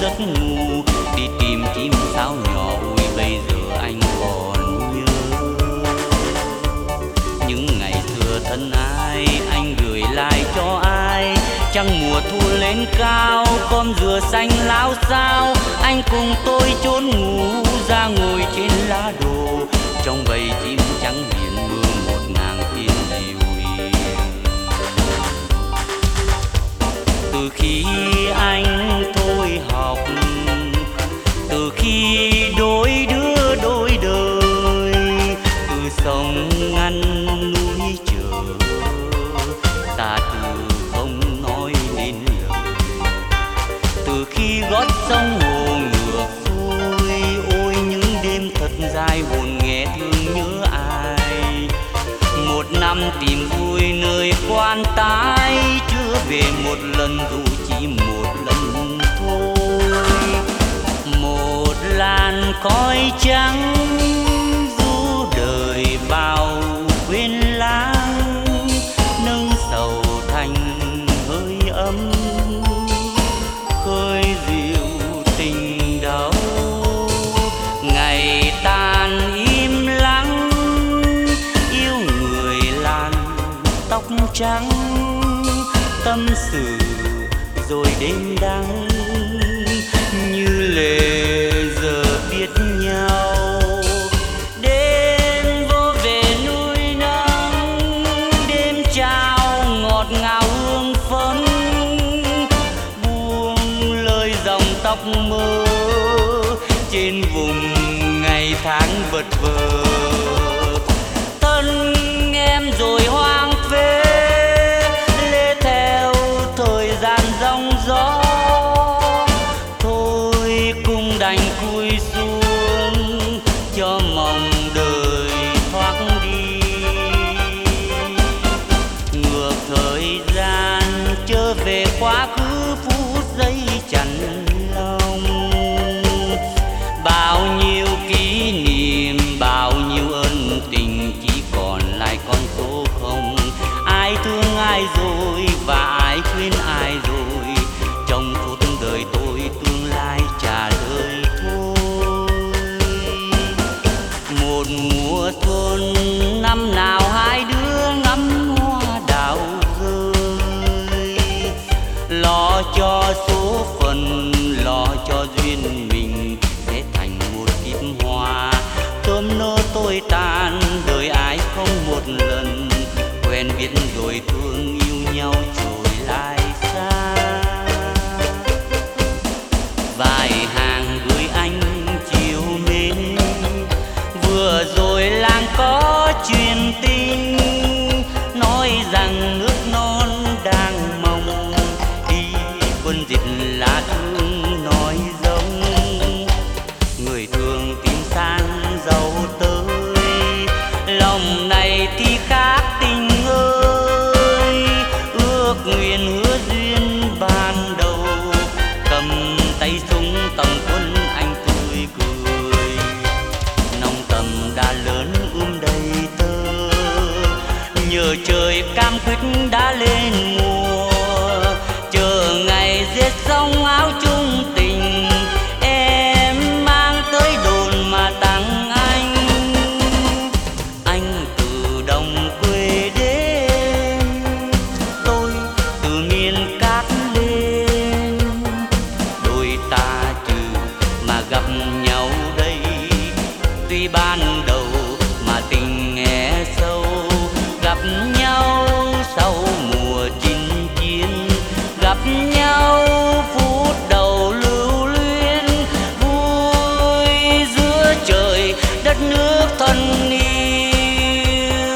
giấc ngủ, đi tìm chim sáo nhỏ. Ôi bây giờ anh còn nhớ những ngày xưa thân ai, anh gửi lại cho ai. Trăng mùa thu lên cao, con dừa xanh láo xao. Anh cùng tôi trốn ngủ ra ngồi trên lá đồ, trong bầy chim trắng hiền mưa một ngàn tiếng dịu hiền. Từ khi anh thôi học, từ khi đôi đứa đôi đời, từ sông ngăn núi chờ, ta từ không nói nên lời. Từ khi gót sông hồ ngược xuôi, ôi những đêm thật dài buồn nghe thương nhớ ai. Một năm tìm vui nơi quan tái, chưa về một lần dù chỉ một lần thôi. Một làn khói trắng du đời bao quên lãng, nâng sầu thành hơi ấm, khơi dịu tình đau. Ngày tan im lặng, yêu người làn tóc trắng, tâm sự rồi đêm đắng như lệ giờ biết nhau. Đêm vô về núi nắng, đêm trao ngọt ngào hương phấn, buông lời dòng tóc mơ trên vùng ngày tháng vật vờ. Thân em rồi hoang phế, lê theo thời gian giông gió. Thôi cùng đành cúi xuống cho mong đời thoát đi. Ngược thời gian trở về quá khứ phút giây chạnh lòng. Bao nhiêu kỷ niệm, bao nhiêu ân tình, chỉ còn lại con số không. Ai thương ai rồi và ai quên ai rồi, trong phút đời tôi tương lai trả lời thôi. Một mùa xuân năm nào hai đứa ngắm hoa đào rơi, lo cho số phận, lo cho duyên mình sẽ thành một kiếp hoa. Thơm nỡ tôi tàn đời ai không một lần, quen biết rồi thương yêu nhau rồi lại xa. Vài hàng gửi anh chiều mến, vừa rồi làng có truyền tin nói rằng nước non đang mong, đi quân dịch lá thương nói giống. Người thường tìm sang giàu tới, lòng này thì khác tình ơi. Ước nguyện hứa duyên ban đầu, cầm tay súng tầm quân anh tươi cười. Nông tầm đã lớn đầy tơ, nhờ trời cam quýt đã lên mùa. Chờ ngày giết sông áo chung tình, em mang tới đồn mà tặng anh. Anh từ đồng quê đến, tôi từ miền cát lên. Đôi ta trừ mà gặp nhau đây, tuy ban đầu mà tình nghe sâu. Gặp nhau sau mùa chinh chiến, gặp nhau phút đầu lưu luyến. Vui giữa trời đất nước thân yêu,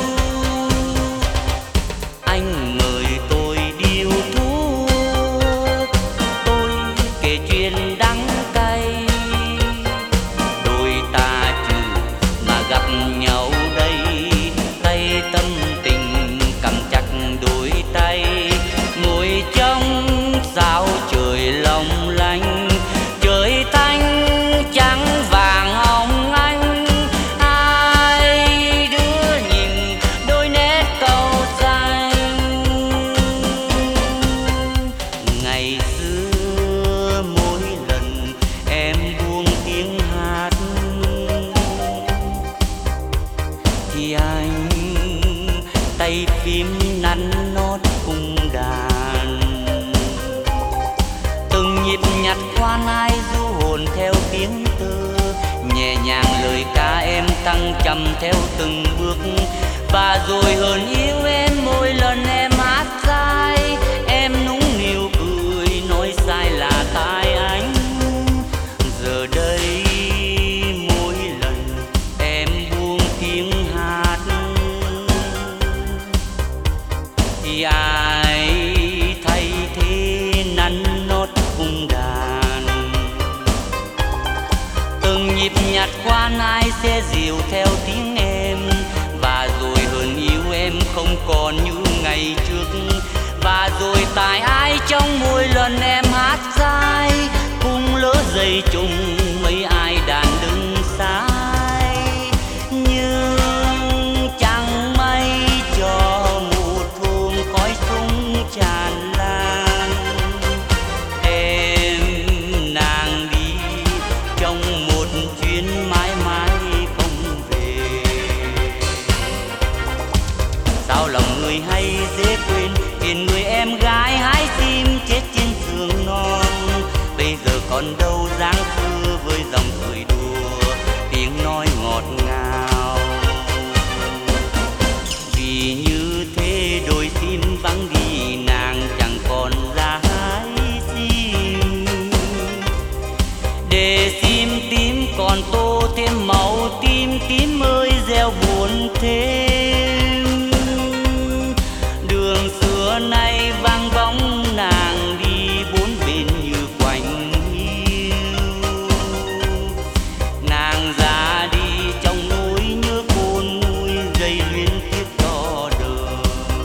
anh mời tôi điếu thuốc, tôi kể chuyện đắng cay. Đôi ta trừ mà gặp nhau đây, tay tâm tình cầm chặt đôi tay, ngồi trong sao trời long lanh. Trời thanh trắng vàng hồng anh, hai đứa nhìn đôi nét câu xanh. Ngày xưa mỗi lần nhịp nhặt khoan ai du hồn theo tiếng tơ, nhẹ nhàng lời ca em tăng trầm theo từng bước. Và rồi hờn yêu em mỗi lần em hát sai, em nũng nịu cười nói sai là tại anh. Giờ đây mỗi lần em buông tiếng hát thì ai thay thế nắn nót cung đàn. Từng nhịp nhặt khoan ai sẽ dịu theo tiếng em, và rồi hờn yêu em không còn như ngày trước. Và rồi tại ai trong mỗi lần em hát sai, cũng lỡ dây trùng mấy ai đàn đứng sai. Nhưng chẳng may cho một hôm khói súng tràn lan, em nàng đi trong một chuyến mãi mãi không về. Sao lòng người hay dễ quên tiền người em gái hái sim chết trên giường non. Bây giờ còn đâu dáng xưa với dòng cười đùa, tiếng nói ngọt ngào. Vì như thế đôi sim vắng đi, nàng chẳng còn ra hái sim. Để sim tím còn tô thêm màu tim, tím ơi gieo buồn thêm. Đường xưa nay vang bóng nàng đi bốn bên như quạnh hiu. Nàng ra đi trong nỗi nhớ khôn nguôi, dây liên tiếp cho đời.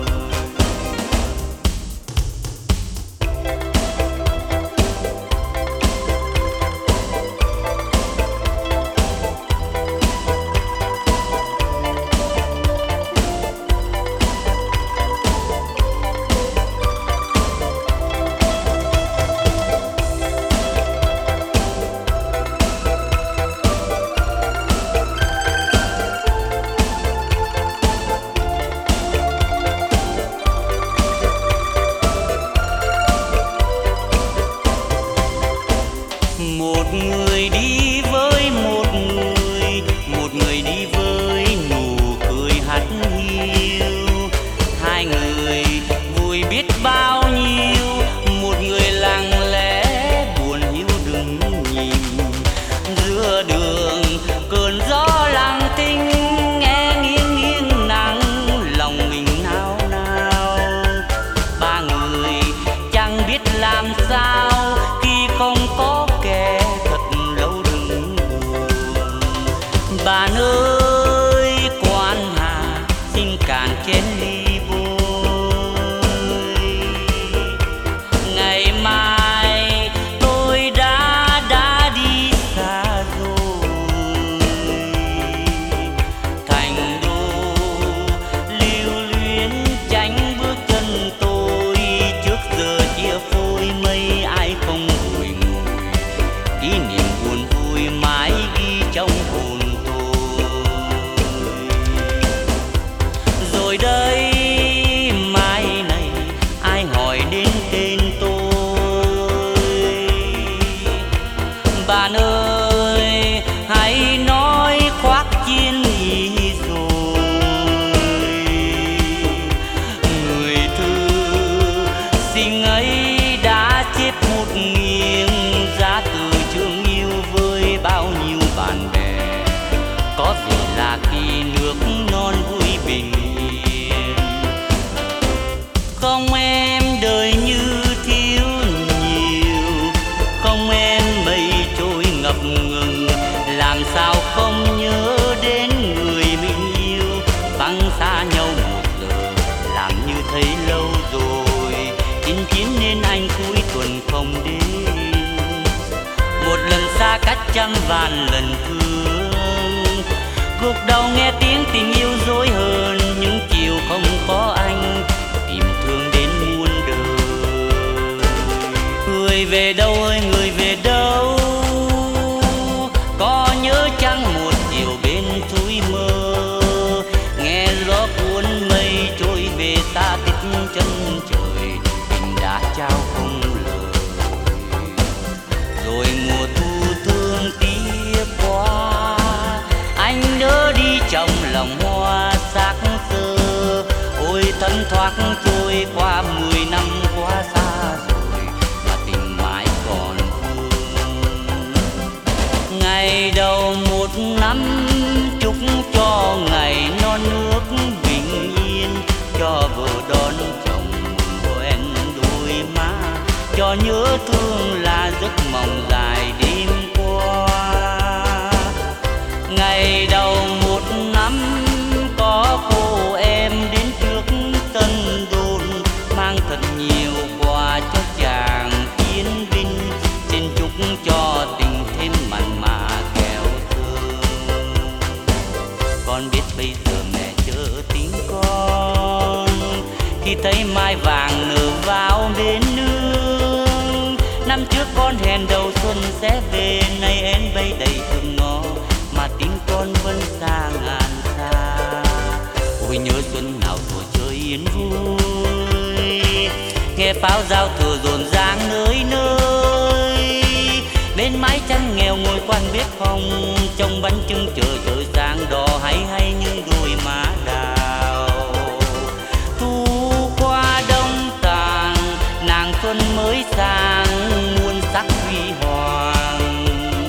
Một người đi với một người đi với nụ cười hắt hiu. Hai người vui biết bao nhiêu, một người lặng lẽ buồn hiu đừng nhìn. Giữa đường cơn gió lặng thinh, nghe nghiêng nghiêng nắng lòng mình nao nao. Ba người chẳng biết làm sao khi không có kẻ thật lâu đừng buồn. Bạn ơi quan hà xin cạn chén ly vơi. Ngày mai tôi đã đi xa rồi, thành đô lưu luyến tránh bước chân tôi. Trước giờ chia phôi mấy ai không vùi ngùi, kỷ niệm buồn vui mãi ghi trong hồn tôi. Rồi đây mai này ai hỏi đến tên tôi. Bạn ơi hãy nói khoác chiến ý rồi. Người thư sinh ấy đã chết một nghiêng, ra từ trường yêu với bao nhiêu bạn bè. Có gì là khi nước non vui bình yên. Không em đời như thiếu nhiều, không em mây trôi ngập ngừng. Làm sao không nhớ đến người mình yêu, băng xa nhau một giờ làm như thấy lâu rồi. Chinh chiến nên anh cuối tuần không đến, một lần xa cách trăm vạn lần thương. Gục đầu nghe tiếng tình yêu dối hơn, những chiều không có anh tìm thương đến muôn đời. Người về đâu ơi người về đâu, có nhớ chăng một chiều bên suối mơ. Nghe gió cuốn mây trôi về xa tít chân trời, tình đã trao không lời. rồi mùa thu thương tiếc qua. Anh đỡ đi trong lòng hoa xác xơ, ôi thân thoát trôi qua 10 năm quá xa rồi mà tình mãi còn vương. Ngày đầu một năm chúc cho ngày non nước bình yên, cho vợ đón chồng hoen đôi má, cho nhớ thương là giấc mộng dài đêm qua. Ngày đầu một năm có cô em đến trước sân đồn, mang thật nhiều quà cho chàng yên vinh, xin chúc cho tình thêm mặn mà kẻo thương. Con biết bây giờ mẹ chớ tính con, khi thấy mai vàng nở vào bên nương. Năm trước con hẹn đầu xuân sẽ về, nay én bay đầy từng ngõ mà tiếng con vẫn xa ngàn xa. Ôi nhớ xuân nào thuở chơi yên vui, nghe pháo giao thừa rộn ràng nơi nơi. Bên mái tranh nghèo ngồi quan bếp hồng, trong bánh trưng chờ trời sáng đỏ hay hay những đôi má đào. Thu qua đông tàn nàng xuân mới sang, muôn sắc huy hoàng.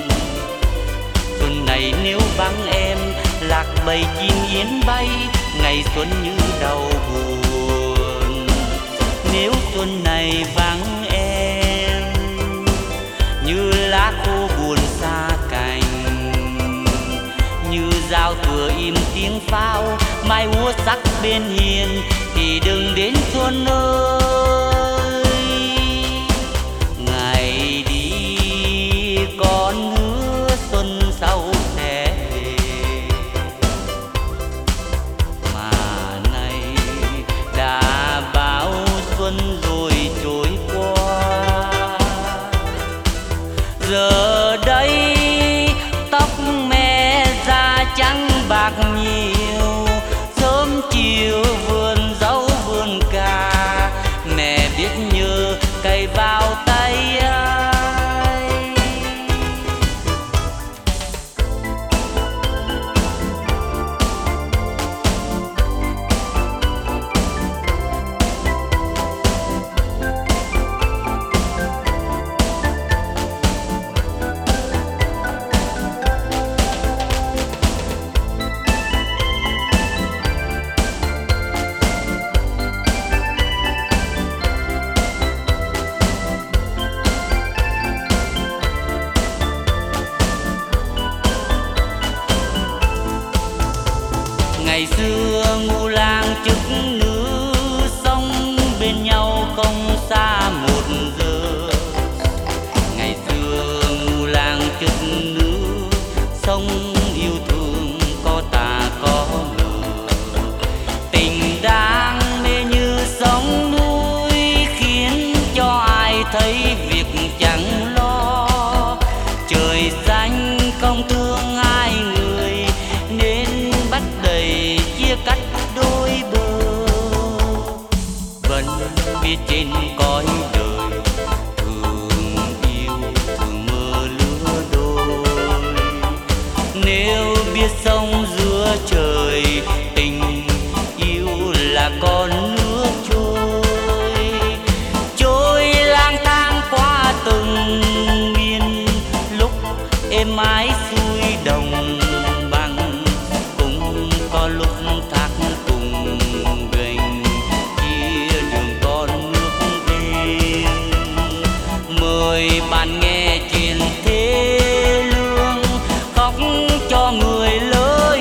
Xuân này nếu vắng em, lạc bầy chim yến bay, ngày xuân như đau buồn. Nếu xuân này vắng em, như lá khô buồn xa cành, như giao thừa im tiếng pháo, mai úa sắc bên hiên thì đừng đến xuân ơi. Ngày đi con hứa xuân sau sẽ về, mà nay đã bao xuân rồi trôi qua. Giờ đây tóc mẹ da trắng bạc nhiều, sớm chiều vườn dâu vườn cà, mẹ biết nhớ cày vào tay ai. Ngày xưa ngu lang chức nữ, sống bên nhau không xa một giờ. Ngày xưa ngu lang chức nữ, sống yêu thương có tà có ngờ. Tình đang mê như sóng núi, khiến cho ai thấy việc chẳng lo. Trời xanh không thương hai người, nên bắt đầy chia cắt đôi bờ. Vẫn biết trên cõi đời thường yêu thường mơ lứa đôi. Nếu biết sống giữa trời, tình yêu là con nước trôi. Trôi lang thang qua từng miền, lúc êm ái xuôi đồng bằng, cũng có lúc thác cùng gành, chia đường con nước êm. Mời bạn nghe chuyện thế lương, khóc cho người lỡ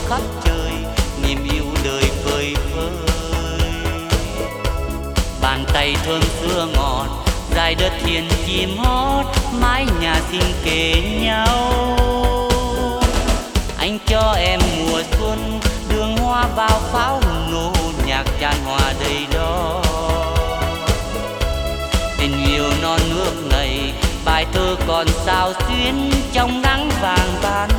khắp trời, niềm yêu đời vơi vơi. Bàn tay thơm xưa ngọt, dài đất hiền chim hót, mái nhà xin kề nhau. Anh cho em mùa xuân, đường hoa bao pháo nổ, nhạc tràn hòa đầy đó. Tình yêu non nước này, bài thơ còn sao xuyến trong nắng vàng ban